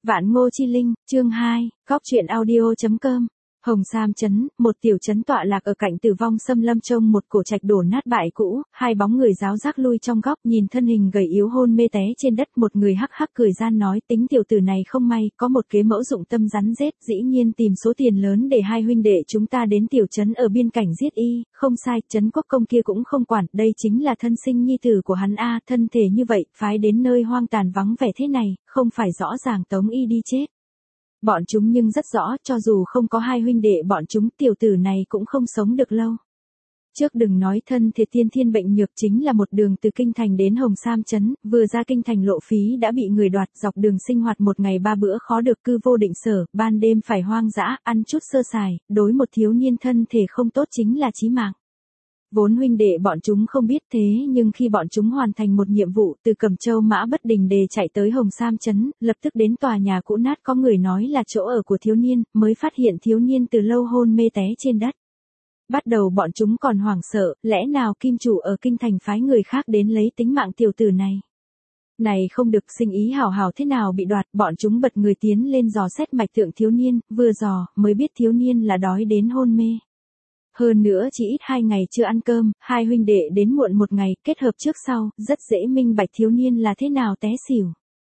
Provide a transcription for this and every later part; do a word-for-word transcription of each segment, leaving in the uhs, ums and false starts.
Vạn Ngô Chi Linh, chương hai, góc truyện audio.com. Hồng Sam Trấn, một tiểu trấn tọa lạc ở cạnh Tử Vong Xâm Lâm trông một cổ trạch đổ nát bại cũ, hai bóng người ráo rác lui trong góc, nhìn thân hình gầy yếu hôn mê té trên đất, một người hắc hắc cười gian nói, tính tiểu tử này không may, có một kế mẫu dụng tâm rắn rết, dĩ nhiên tìm số tiền lớn để hai huynh đệ chúng ta đến tiểu trấn ở biên cảnh giết y, không sai, trấn quốc công kia cũng không quản, đây chính là thân sinh nhi tử của hắn a, thân thể như vậy, phái đến nơi hoang tàn vắng vẻ thế này, không phải rõ ràng tống y đi chết. Bọn chúng nhưng rất rõ, cho dù không có hai huynh đệ bọn chúng, tiểu tử này cũng không sống được lâu. Trước đừng nói thân thể tiên thiên bệnh nhược, chính là một đường từ Kinh Thành đến Hồng Sam Trấn, vừa ra Kinh Thành lộ phí đã bị người đoạt, dọc đường sinh hoạt một ngày ba bữa khó được cư vô định sở, ban đêm phải hoang dã, ăn chút sơ sài, đối một thiếu niên thân thể không tốt chính là chí mạng. Vốn huynh đệ bọn chúng không biết thế, nhưng khi bọn chúng hoàn thành một nhiệm vụ, từ Cẩm Châu Mã Bất Đình Đề chạy tới Hồng Sam Trấn, lập tức đến tòa nhà cũ nát có người nói là chỗ ở của thiếu niên, mới phát hiện thiếu niên từ lâu hôn mê té trên đất. Bắt đầu bọn chúng còn hoảng sợ, lẽ nào kim chủ ở Kinh Thành phái người khác đến lấy tính mạng tiểu tử này. Này không được, sinh ý hảo hảo thế nào bị đoạt, bọn chúng bật người tiến lên dò xét mạch tượng thiếu niên, vừa dò, mới biết thiếu niên là đói đến hôn mê. Hơn nữa chỉ ít hai ngày chưa ăn cơm, hai huynh đệ đến muộn một ngày, kết hợp trước sau, rất dễ minh bạch thiếu niên là thế nào té xỉu.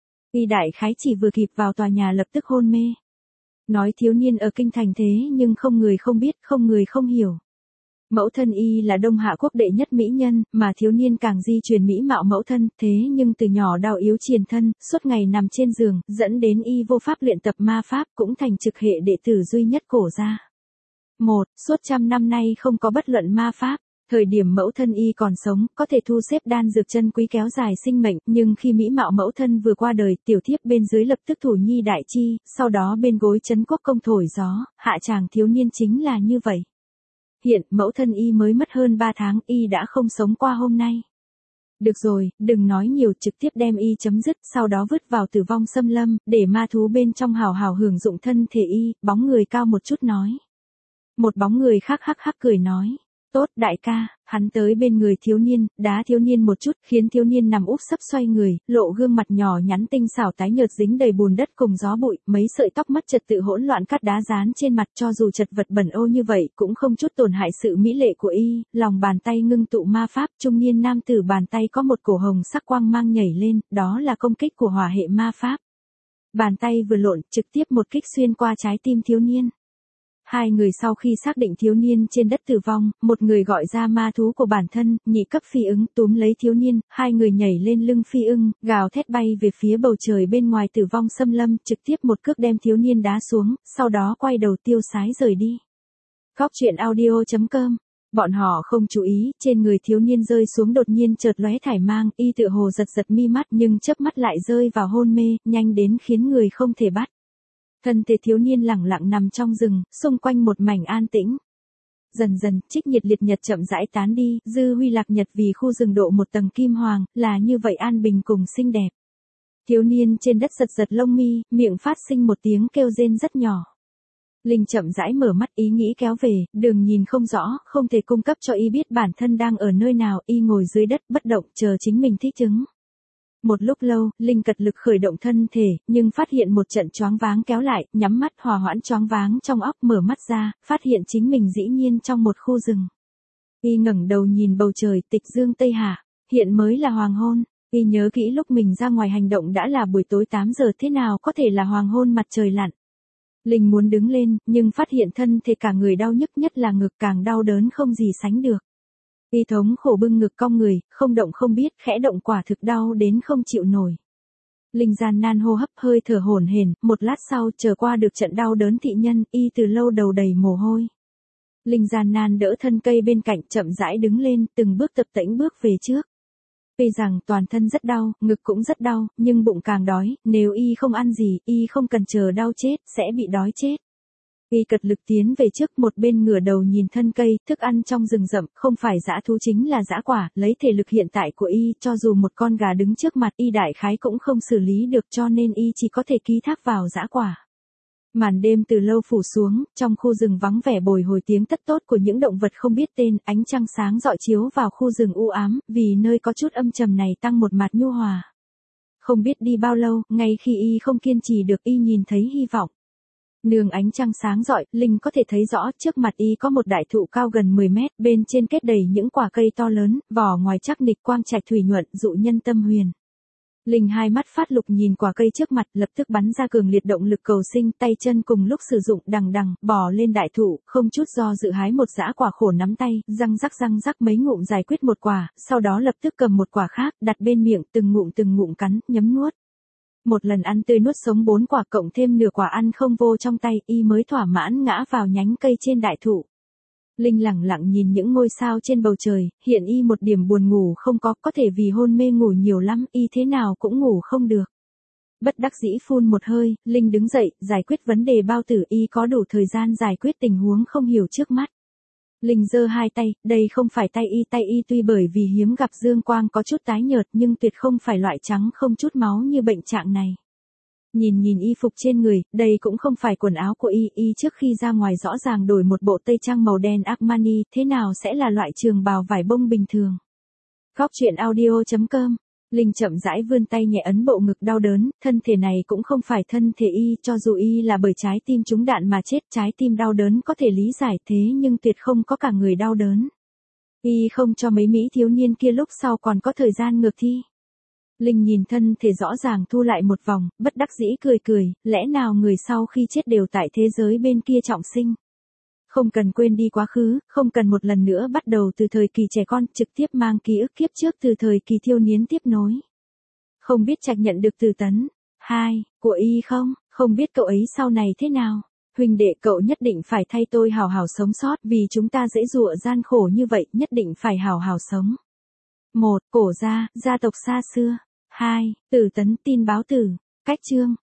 Y đại khái chỉ vừa kịp vào tòa nhà lập tức hôn mê. Nói thiếu niên ở Kinh Thành thế nhưng không người không biết, không người không hiểu. Mẫu thân y là Đông Hạ quốc đệ nhất mỹ nhân, mà thiếu niên càng di truyền mỹ mạo mẫu thân, thế nhưng từ nhỏ đau yếu triền thân, suốt ngày nằm trên giường, dẫn đến y vô pháp luyện tập ma pháp, cũng thành trực hệ đệ tử duy nhất cổ gia. Một, suốt trăm năm nay không có bất luận ma pháp, thời điểm mẫu thân y còn sống, có thể thu xếp đan dược chân quý kéo dài sinh mệnh, nhưng khi mỹ mạo mẫu thân vừa qua đời, tiểu thiếp bên dưới lập tức thủ nhi đại chi, sau đó bên gối trấn quốc công thổi gió, hạ chàng thiếu niên chính là như vậy. Hiện, mẫu thân y mới mất hơn ba tháng, y đã không sống qua hôm nay. Được rồi, đừng nói nhiều, trực tiếp đem y chấm dứt, sau đó vứt vào Tử Vong Xâm Lâm, để ma thú bên trong hào hào hưởng dụng thân thể y, bóng người cao một chút nói. Một bóng người khác hắc hắc cười nói, tốt đại ca, hắn tới bên người thiếu niên, đá thiếu niên một chút, khiến thiếu niên nằm úp sấp xoay người, lộ gương mặt nhỏ nhắn tinh xảo tái nhợt dính đầy bùn đất cùng gió bụi, mấy sợi tóc mất trật tự hỗn loạn cắt đá dán trên mặt, cho dù chật vật bẩn ô như vậy, cũng không chút tổn hại sự mỹ lệ của y, lòng bàn tay ngưng tụ ma pháp, trung niên nam tử bàn tay có một cổ hồng sắc quang mang nhảy lên, đó là công kích của hỏa hệ ma pháp. Bàn tay vừa lộn, trực tiếp một kích xuyên qua trái tim thiếu niên. Hai người sau khi xác định thiếu niên trên đất tử vong, một người gọi ra ma thú của bản thân, nhị cấp phi ưng túm lấy thiếu niên, hai người nhảy lên lưng phi ưng, gào thét bay về phía bầu trời bên ngoài Tử Vong Xâm Lâm, trực tiếp một cước đem thiếu niên đá xuống, sau đó quay đầu tiêu sái rời đi. Góc truyện audio.com. Bọn họ không chú ý, trên người thiếu niên rơi xuống đột nhiên chợt lóe thải mang, y tựa hồ giật giật mi mắt nhưng chớp mắt lại rơi vào hôn mê, nhanh đến khiến người không thể bắt. Thân thể thiếu niên lẳng lặng nằm trong rừng, xung quanh một mảnh an tĩnh. Dần dần, trích nhiệt liệt nhật chậm rãi tán đi, dư huy lạc nhật vì khu rừng độ một tầng kim hoàng, là như vậy an bình cùng xinh đẹp. Thiếu niên trên đất giật giật lông mi, miệng phát sinh một tiếng kêu rên rất nhỏ. Linh chậm rãi mở mắt, ý nghĩ kéo về, đường nhìn không rõ, không thể cung cấp cho y biết bản thân đang ở nơi nào, y ngồi dưới đất bất động chờ chính mình thích ứng. Một lúc lâu, Linh cật lực khởi động thân thể, nhưng phát hiện một trận choáng váng kéo lại, nhắm mắt hòa hoãn choáng váng trong óc, mở mắt ra, phát hiện chính mình dĩ nhiên trong một khu rừng. Y ngẩng đầu nhìn bầu trời, tịch dương tây hạ, hiện mới là hoàng hôn, y nhớ kỹ lúc mình ra ngoài hành động đã là buổi tối tám giờ, thế nào có thể là hoàng hôn mặt trời lặn. Linh muốn đứng lên, nhưng phát hiện thân thể cả người đau nhức, nhất là ngực càng đau đớn không gì sánh được. Y thống khổ bưng ngực cong người, không động không biết, khẽ động quả thực đau đến không chịu nổi. Linh gian nan hô hấp hơi thở hổn hển, một lát sau chờ qua được trận đau đớn thị nhân, y từ lâu đầu đầy mồ hôi. Linh gian nan đỡ thân cây bên cạnh chậm rãi đứng lên, từng bước tập tễnh bước về trước. Tuy rằng toàn thân rất đau, ngực cũng rất đau, nhưng bụng càng đói, nếu y không ăn gì, y không cần chờ đau chết, sẽ bị đói chết. Y cật lực tiến về trước, một bên ngửa đầu nhìn thân cây, thức ăn trong rừng rậm, không phải dã thú chính là dã quả, lấy thể lực hiện tại của y, cho dù một con gà đứng trước mặt y đại khái cũng không xử lý được, cho nên y chỉ có thể ký thác vào dã quả. Màn đêm từ lâu phủ xuống, trong khu rừng vắng vẻ bồi hồi tiếng tất tốt của những động vật không biết tên, ánh trăng sáng rọi chiếu vào khu rừng u ám, vì nơi có chút âm trầm này tăng một mặt nhu hòa. Không biết đi bao lâu, ngay khi y không kiên trì được y nhìn thấy hy vọng. Nương ánh trăng sáng rọi, Linh có thể thấy rõ trước mặt y có một đại thụ cao gần mười mét, bên trên kết đầy những quả cây to lớn, vỏ ngoài chắc nịch quang trạch thủy nhuận dụ nhân tâm huyền. Linh hai mắt phát lục nhìn quả cây trước mặt, lập tức bắn ra cường liệt động lực cầu sinh, tay chân cùng lúc sử dụng, đằng đằng, bò lên đại thụ, không chút do dự hái một dã quả khổ nắm tay, răng rắc răng rắc mấy ngụm giải quyết một quả, sau đó lập tức cầm một quả khác, đặt bên miệng, từng ngụm từng ngụm cắn, nhấm nuốt. Một lần ăn tươi nuốt sống bốn quả cộng thêm nửa quả ăn không vô trong tay, y mới thỏa mãn ngã vào nhánh cây trên đại thụ. Linh lẳng lặng nhìn những ngôi sao trên bầu trời, hiện y một điểm buồn ngủ không có, có thể vì hôn mê ngủ nhiều lắm, y thế nào cũng ngủ không được. Bất đắc dĩ phun một hơi, Linh đứng dậy, giải quyết vấn đề bao tử, y có đủ thời gian giải quyết tình huống không hiểu trước mắt. Linh giơ hai tay, đây không phải tay y, tay y tuy bởi vì hiếm gặp dương quang có chút tái nhợt nhưng tuyệt không phải loại trắng không chút máu như bệnh trạng này. Nhìn nhìn y phục trên người, đây cũng không phải quần áo của y, y trước khi ra ngoài rõ ràng đổi một bộ tây trang màu đen Armani, thế nào sẽ là loại trường bào vải bông bình thường. Góc truyện audio chấm com. Linh chậm rãi vươn tay nhẹ ấn bộ ngực đau đớn, thân thể này cũng không phải thân thể y, cho dù y là bởi trái tim trúng đạn mà chết, trái tim đau đớn có thể lý giải thế nhưng tuyệt không có cả người đau đớn. Y không cho mấy mỹ thiếu niên kia lúc sau còn có thời gian ngược thi. Linh nhìn thân thể rõ ràng thu lại một vòng, bất đắc dĩ cười cười, lẽ nào người sau khi chết đều tại thế giới bên kia trọng sinh. Không cần quên đi quá khứ, không cần một lần nữa bắt đầu từ thời kỳ trẻ con, trực tiếp mang ký ức kiếp trước từ thời kỳ thiếu niên tiếp nối. Không biết Trạch nhận được từ tấn hai của y không, không biết cậu ấy sau này thế nào. Huynh đệ cậu nhất định phải thay tôi hào hào sống sót, vì chúng ta dễ dụa gian khổ như vậy, nhất định phải hào hào sống. một. Cổ gia, gia tộc xa xưa. hai. Tử tấn, tin báo tử. Cách chương.